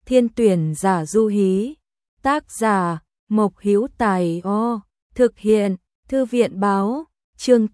Thiên tuyển giả du hí. Tác giả Mộc Hữu Tài. Thực hiện Thư viện báo. Chương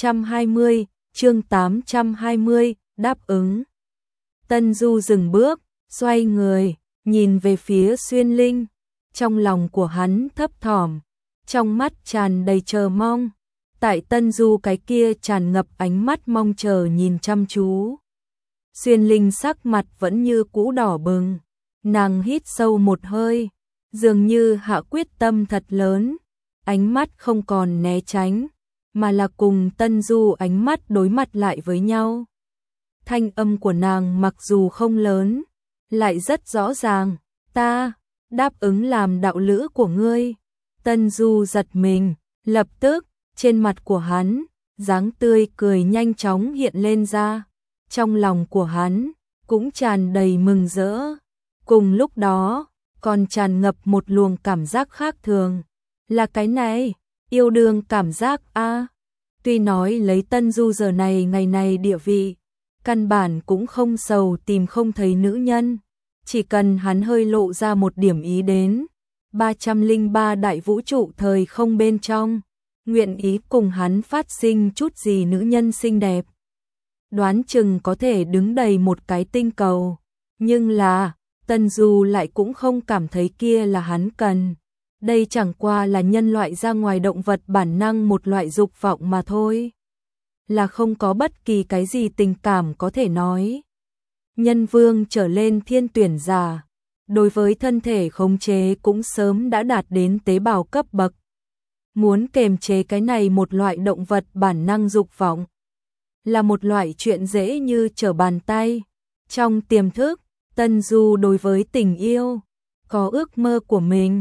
820, đáp ứng. Tân Du dừng bước, xoay người, nhìn về phía Xuyên Linh. Trong lòng của hắn thấp thỏm, trong mắt tràn đầy chờ mong. Tại Tân Du cái kia tràn ngập ánh mắt mong chờ nhìn chăm chú. Xuyên Linh sắc mặt vẫn như cũ đỏ bừng, nàng hít sâu một hơi, dường như hạ quyết tâm thật lớn, ánh mắt không còn né tránh, mà là cùng Tân Du ánh mắt đối mặt lại với nhau. Thanh âm của nàng mặc dù không lớn, lại rất rõ ràng, ta đáp ứng làm đạo lữ của ngươi. Tân Du giật mình, lập tức, trên mặt của hắn, dáng tươi cười nhanh chóng hiện lên ra. Trong lòng của hắn, cũng tràn đầy mừng rỡ. Cùng lúc đó, còn tràn ngập một luồng cảm giác khác thường. Là cái này, yêu đương cảm giác a. Tuy nói lấy Tân Du giờ này ngày này địa vị, căn bản cũng không sầu tìm không thấy nữ nhân. Chỉ cần hắn hơi lộ ra một điểm ý đến, 303 đại vũ trụ thời không bên trong, nguyện ý cùng hắn phát sinh chút gì nữ nhân xinh đẹp. Đoán chừng có thể đứng đầy một cái tinh cầu, nhưng là, Tân Du lại cũng không cảm thấy kia là hắn cần. Đây chẳng qua là nhân loại ra ngoài động vật bản năng một loại dục vọng mà thôi. Là không có bất kỳ cái gì tình cảm có thể nói. Nhân vương trở lên thiên tuyển giả, đối với thân thể khống chế cũng sớm đã đạt đến tế bào cấp bậc. Muốn kềm chế cái này một loại động vật bản năng dục vọng, là một loại chuyện dễ như trở bàn tay. Trong tiềm thức, Tân Du đối với tình yêu, có ước mơ của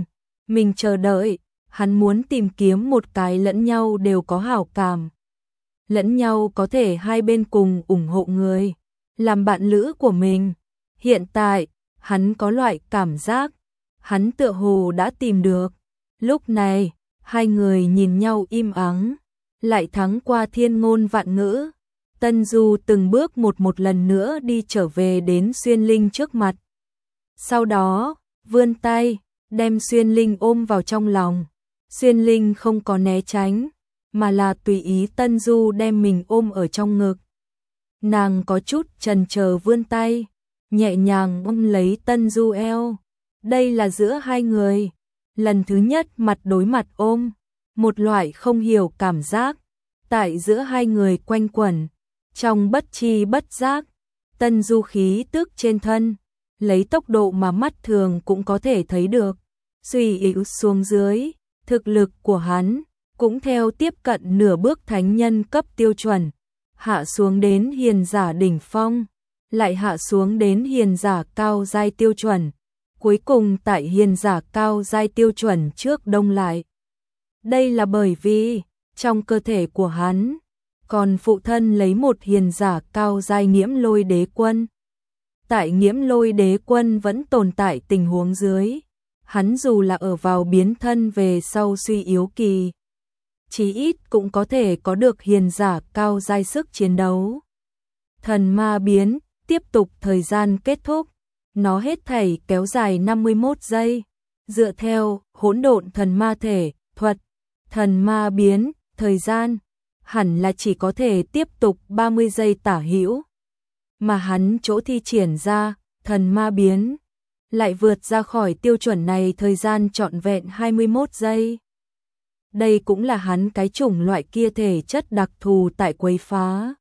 mình chờ đợi, hắn muốn tìm kiếm một cái lẫn nhau đều có hảo cảm. Lẫn nhau có thể hai bên cùng ủng hộ người, làm bạn lữ của mình. Hiện tại, hắn có loại cảm giác, hắn tựa hồ đã tìm được. Lúc này, hai người nhìn nhau im ắng, lại thắng qua thiên ngôn vạn ngữ. Tân Du từng bước một lần nữa đi trở về đến Xuyên Linh trước mặt. Sau đó, vươn tay, đem Xuyên Linh ôm vào trong lòng. Xuyên Linh không có né tránh, mà là tùy ý Tân Du đem mình ôm ở trong ngực. Nàng có chút chần chờ vươn tay, nhẹ nhàng ôm lấy Tân Du eo. Đây là giữa hai người, lần thứ nhất mặt đối mặt ôm, một loại không hiểu cảm giác tại giữa hai người quanh quẩn. Trong bất chi bất giác, Tân Du khí tức trên thân, lấy tốc độ mà mắt thường cũng có thể thấy được, suy yếu xuống dưới, thực lực của hắn cũng theo tiếp cận nửa bước thánh nhân cấp tiêu chuẩn, hạ xuống đến hiền giả đỉnh phong, lại hạ xuống đến hiền giả cao giai tiêu chuẩn, cuối cùng tại hiền giả cao giai tiêu chuẩn trước đông lại. Đây là bởi vì, trong cơ thể của hắn, còn phụ thân lấy một hiền giả cao giai Nghiễm Lôi Đế Quân. Tại Nghiễm Lôi Đế Quân vẫn tồn tại tình huống dưới, hắn dù là ở vào biến thân về sau suy yếu kỳ, chí ít cũng có thể có được hiền giả cao giai sức chiến đấu. Thần ma biến, tiếp tục thời gian kết thúc, nó hết thảy kéo dài 51 giây, dựa theo hỗn độn thần ma thể, thuật, thần ma biến, thời gian hẳn là chỉ có thể tiếp tục 30 giây tả hữu. Mà hắn chỗ thi triển ra, thần ma biến, lại vượt ra khỏi tiêu chuẩn này thời gian trọn vẹn 21 giây. Đây cũng là hắn cái chủng loại kia thể chất đặc thù tại quấy phá.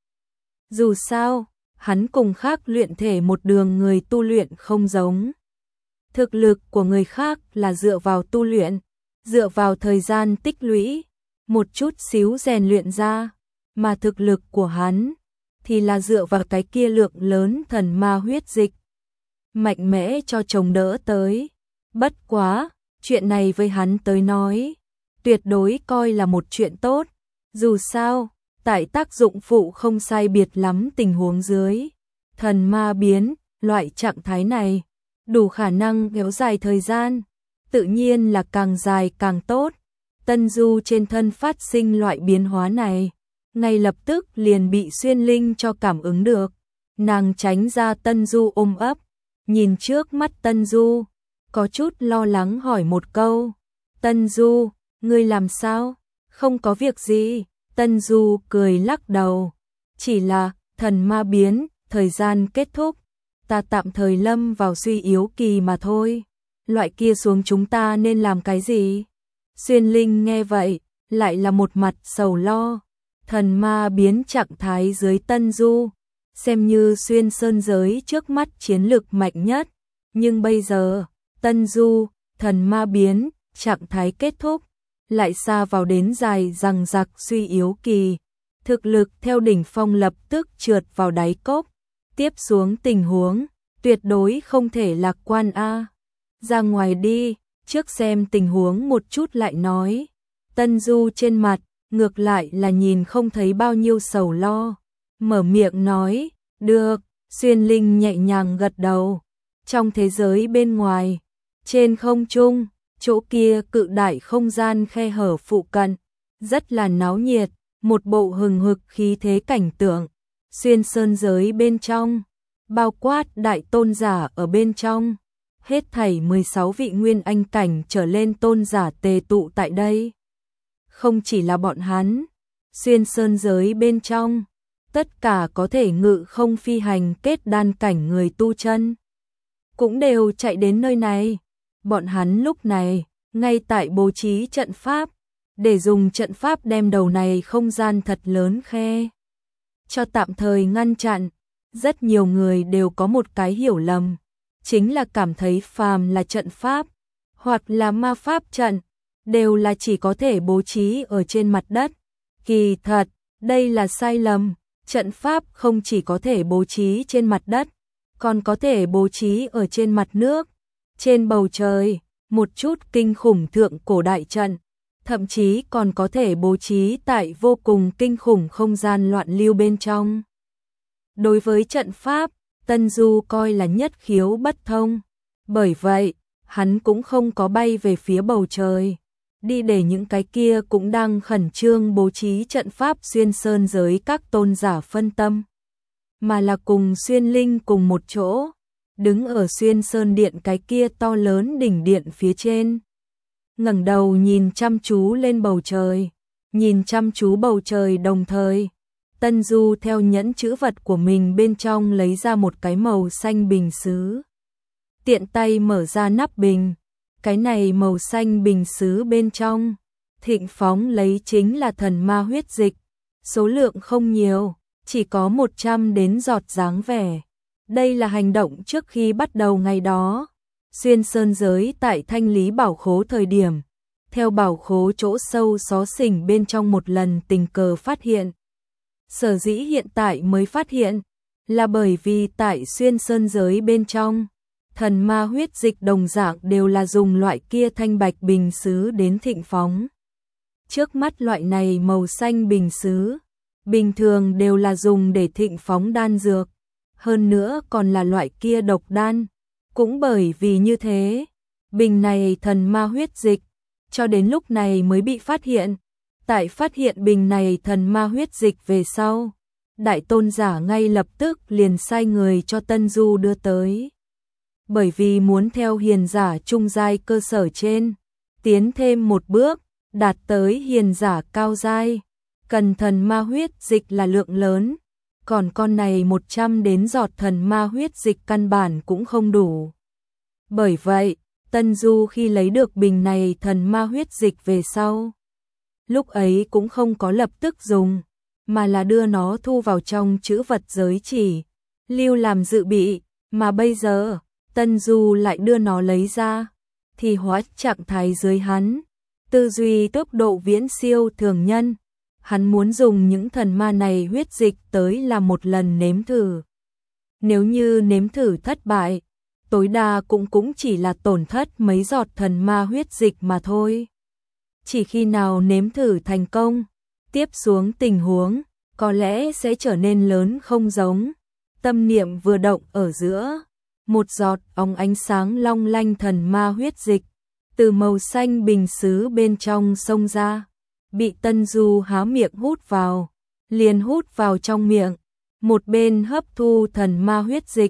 Dù sao, hắn cùng khác luyện thể một đường người tu luyện không giống. Thực lực của người khác là dựa vào tu luyện, dựa vào thời gian tích lũy, một chút xíu rèn luyện ra, mà thực lực của hắn thì là dựa vào cái kia lượng lớn thần ma huyết dịch, mạnh mẽ cho chồng đỡ tới. Bất quá, chuyện này với hắn tới nói, tuyệt đối coi là một chuyện tốt. Dù sao, tại tác dụng phụ không sai biệt lắm tình huống dưới, thần ma biến, loại trạng thái này, đủ khả năng kéo dài thời gian, tự nhiên là càng dài càng tốt. Tân Du trên thân phát sinh loại biến hóa này, ngay lập tức liền bị Xuyên Linh cho cảm ứng được. Nàng tránh ra Tân Du ôm ấp, nhìn trước mắt Tân Du, có chút lo lắng hỏi một câu. Tân Du, ngươi làm sao? Không có việc gì. Tân Du cười lắc đầu. Chỉ là thần ma biến, thời gian kết thúc. Ta tạm thời lâm vào suy yếu kỳ mà thôi. Loại kia xuống chúng ta nên làm cái gì? Xuyên Linh nghe vậy, lại là một mặt sầu lo. Thần ma biến trạng thái dưới Tân Du, xem như xuyên sơn giới trước mắt chiến lực mạnh nhất. Nhưng bây giờ, Tân Du, thần ma biến, trạng thái kết thúc, lại xa vào đến dài rằng giặc suy yếu kỳ. Thực lực theo đỉnh phong lập tức trượt vào đáy cốc. Tiếp xuống tình huống, tuyệt đối không thể lạc quan a. Ra ngoài đi, trước xem tình huống một chút lại nói. Tân Du trên mặt, ngược lại là nhìn không thấy bao nhiêu sầu lo. Mở miệng nói, được, Xuyên Linh nhẹ nhàng gật đầu. Trong thế giới bên ngoài, trên không trung, chỗ kia cự đại không gian khe hở phụ cận, rất là náo nhiệt, một bộ hừng hực khí thế cảnh tượng. Xuyên sơn giới bên trong, bao quát đại tôn giả ở bên trong, hết thảy 16 vị nguyên anh cảnh trở lên tôn giả tề tụ tại đây. Không chỉ là bọn hắn, xuyên sơn giới bên trong, tất cả có thể ngự không phi hành kết đan cảnh người tu chân cũng đều chạy đến nơi này. Bọn hắn lúc này, ngay tại bố trí trận pháp, để dùng trận pháp đem đầu này không gian thật lớn khe cho tạm thời ngăn chặn. Rất nhiều người đều có một cái hiểu lầm, chính là cảm thấy phàm là trận pháp, hoặc là ma pháp trận, đều là chỉ có thể bố trí ở trên mặt đất. Kỳ thật, đây là sai lầm, trận pháp không chỉ có thể bố trí trên mặt đất, còn có thể bố trí ở trên mặt nước, trên bầu trời, một chút kinh khủng thượng cổ đại trận, thậm chí còn có thể bố trí tại vô cùng kinh khủng không gian loạn lưu bên trong. Đối với trận pháp, Tân Du coi là nhất khiếu bất thông, bởi vậy, hắn cũng không có bay về phía bầu trời, đi để những cái kia cũng đang khẩn trương bố trí trận pháp xuyên sơn giới các tôn giả phân tâm, mà là cùng Xuyên Linh cùng một chỗ, đứng ở xuyên sơn điện cái kia to lớn đỉnh điện phía trên. Ngẩng đầu nhìn chăm chú lên bầu trời, nhìn chăm chú bầu trời đồng thời, Tân Du theo nhẫn chữ vật của mình bên trong lấy ra một cái màu xanh bình sứ. Tiện tay mở ra nắp bình, cái này màu xanh bình sứ bên trong, thịnh phóng lấy chính là thần ma huyết dịch, số lượng không nhiều, chỉ có 100 đến giọt dáng vẻ. Đây là hành động trước khi bắt đầu ngày đó, xuyên sơn giới tại thanh lý bảo khố thời điểm, theo bảo khố chỗ sâu xó xỉnh bên trong một lần tình cờ phát hiện. Sở dĩ hiện tại mới phát hiện, là bởi vì tại xuyên sơn giới bên trong, thần ma huyết dịch đồng dạng đều là dùng loại kia thanh bạch bình sứ đến thịnh phóng. Trước mắt loại này màu xanh bình sứ, bình thường đều là dùng để thịnh phóng đan dược, hơn nữa còn là loại kia độc đan. Cũng bởi vì như thế, bình này thần ma huyết dịch, cho đến lúc này mới bị phát hiện. Tại phát hiện bình này thần ma huyết dịch về sau, đại tôn giả ngay lập tức liền sai người cho Tân Du đưa tới. Bởi vì muốn theo hiền giả trung giai cơ sở trên, tiến thêm một bước, đạt tới hiền giả cao giai, cần thần ma huyết dịch là lượng lớn, còn con này 100 đến giọt thần ma huyết dịch căn bản cũng không đủ. Bởi vậy, Tân Du khi lấy được bình này thần ma huyết dịch về sau, lúc ấy cũng không có lập tức dùng, mà là đưa nó thu vào trong chữ vật giới chỉ, lưu làm dự bị, mà bây giờ, Tân Du lại đưa nó lấy ra, thì hóa trạng thái dưới hắn, tư duy tốc độ viễn siêu thường nhân. Hắn muốn dùng những thần ma này huyết dịch tới làm một lần nếm thử. Nếu như nếm thử thất bại, tối đa cũng chỉ là tổn thất mấy giọt thần ma huyết dịch mà thôi. Chỉ khi nào nếm thử thành công, tiếp xuống tình huống, có lẽ sẽ trở nên lớn không giống. Tâm niệm vừa động ở giữa, một giọt óng ánh sáng long lanh thần ma huyết dịch, từ màu xanh bình sứ bên trong xông ra, bị Tân Du há miệng hút vào, liền hút vào trong miệng, một bên hấp thu thần ma huyết dịch,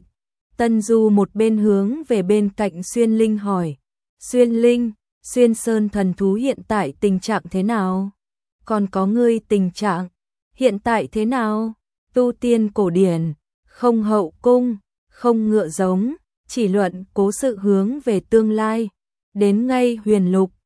Tân Du một bên hướng về bên cạnh Xuyên Linh hỏi, Xuyên Linh, Xuyên Sơn thần thú hiện tại tình trạng thế nào? Còn có ngươi tình trạng hiện tại thế nào? Tu tiên cổ điển, không hậu cung, không ngựa giống, chỉ luận cố sự hướng về tương lai. Đến ngay huyền lục,